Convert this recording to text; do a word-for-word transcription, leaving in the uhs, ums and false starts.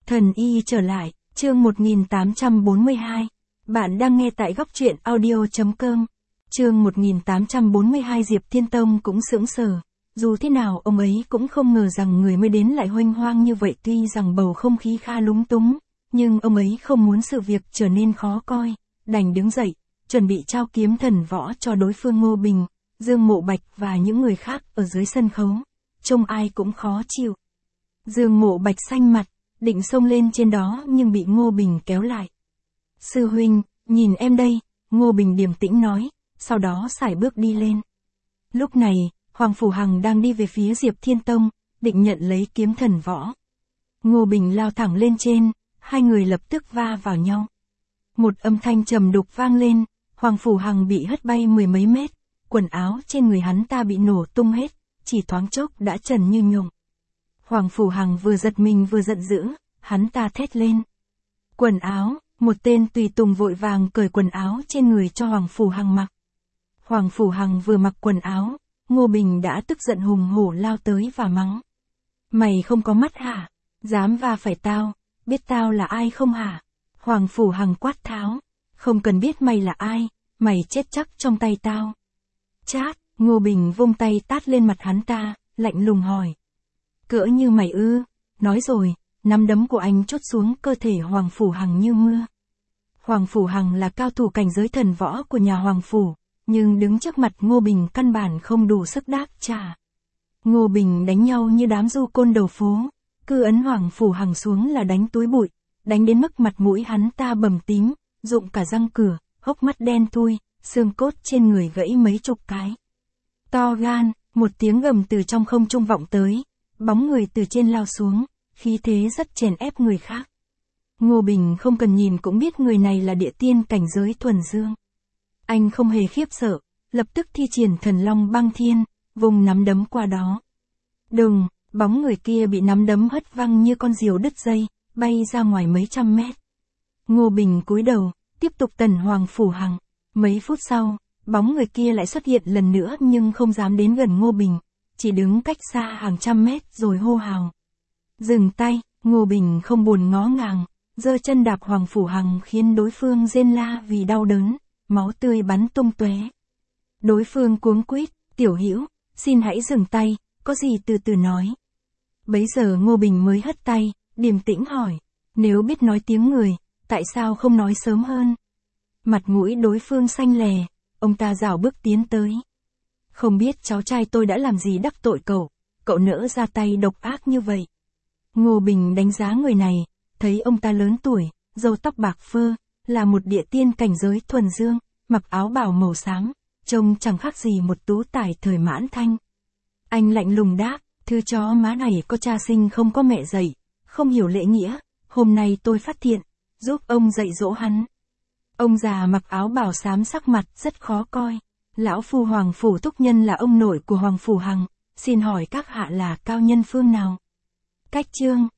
Thần y trở lại, chương một nghìn tám trăm bốn mươi hai. Bạn đang nghe tại góc truyện audio chấm com. Chương một nghìn tám trăm bốn mươi hai. Diệp Thiên Tông cũng sững sờ. Dù thế nào ông ấy cũng không ngờ rằng người mới đến lại huênh hoang như vậy, tuy rằng bầu không khí khá lúng túng, nhưng ông ấy không muốn sự việc trở nên khó coi, đành đứng dậy, chuẩn bị trao kiếm thần võ cho đối phương. Ngô Bình, Dương Mộ Bạch và những người khác ở dưới sân khấu, trông ai cũng khó chịu. Dương Mộ Bạch xanh mặt, định xông lên trên đó nhưng bị Ngô Bình kéo lại. Sư huynh, nhìn em đây, Ngô Bình điềm tĩnh nói, sau đó sải bước đi lên. Lúc này, Hoàng Phủ Hằng đang đi về phía Diệp Thiên Tông, định nhận lấy kiếm thần võ. Ngô Bình lao thẳng lên trên, hai người lập tức va vào nhau. Một âm thanh trầm đục vang lên, Hoàng Phủ Hằng bị hất bay mười mấy mét, quần áo trên người hắn ta bị nổ tung hết, chỉ thoáng chốc đã trần như nhộng. Hoàng Phủ Hằng vừa giật mình vừa giận dữ, hắn ta thét lên. Quần áo, một tên tùy tùng vội vàng cởi quần áo trên người cho Hoàng Phủ Hằng mặc. Hoàng Phủ Hằng vừa mặc quần áo, Ngô Bình đã tức giận hùng hổ lao tới và mắng. Mày không có mắt hả? Dám va phải tao, biết tao là ai không hả? Hoàng Phủ Hằng quát tháo. Không cần biết mày là ai, mày chết chắc trong tay tao. Chát, Ngô Bình vung tay tát lên mặt hắn ta, lạnh lùng hỏi. Cỡ như mày ư? Nói rồi, nắm đấm của anh chốt xuống cơ thể Hoàng Phủ Hằng như mưa. Hoàng Phủ Hằng là cao thủ cảnh giới thần võ của nhà Hoàng Phủ, nhưng đứng trước mặt Ngô Bình căn bản không đủ sức đáp trả. Ngô Bình đánh nhau như đám du côn đầu phố, cứ ấn Hoàng Phủ Hằng xuống là đánh túi bụi, đánh đến mức mặt mũi hắn ta bầm tím, rụng cả răng cửa, hốc mắt đen thui, xương cốt trên người gãy mấy chục cái. To gan, một tiếng gầm từ trong không trung vọng tới, bóng người từ trên lao xuống, khí thế rất chèn ép người khác. Ngô Bình không cần nhìn cũng biết người này là địa tiên cảnh giới thuần dương. Anh không hề khiếp sợ, lập tức thi triển thần long băng thiên, vùng nắm đấm qua đó. Đùng, bóng người kia bị nắm đấm hất văng như con diều đứt dây, bay ra ngoài mấy trăm mét. Ngô Bình cúi đầu, tiếp tục tần Hoàng Phủ Hằng. Mấy phút sau, bóng người kia lại xuất hiện lần nữa nhưng không dám đến gần Ngô Bình, chỉ đứng cách xa hàng trăm mét rồi hô hào. Dừng tay, Ngô Bình không buồn ngó ngàng, giơ chân đạp Hoàng Phủ Hằng khiến đối phương rên la vì đau đớn, máu tươi bắn tung tóe. Đối phương cuống quýt, Tiểu Hữu, xin hãy dừng tay, có gì từ từ nói. Bấy giờ Ngô Bình mới hất tay, điềm tĩnh hỏi, nếu biết nói tiếng người, tại sao không nói sớm hơn? Mặt mũi đối phương xanh lè, ông ta rảo bước tiến tới. Không biết cháu trai tôi đã làm gì đắc tội cậu, cậu nỡ ra tay độc ác như vậy. Ngô Bình đánh giá người này, thấy ông ta lớn tuổi, râu tóc bạc phơ, là một địa tiên cảnh giới thuần dương, mặc áo bào màu xám, trông chẳng khác gì một tú tài thời Mãn Thanh. Anh lạnh lùng đáp, thứ chó má này có cha sinh không có mẹ dạy, không hiểu lễ nghĩa, hôm nay tôi phát thiện, giúp ông dạy dỗ hắn. Ông già mặc áo bào xám sắc mặt rất khó coi. Lão phu Hoàng Phủ Thúc Nhân là ông nội của Hoàng Phủ Hằng, xin hỏi các hạ là cao nhân phương nào? Cách chương,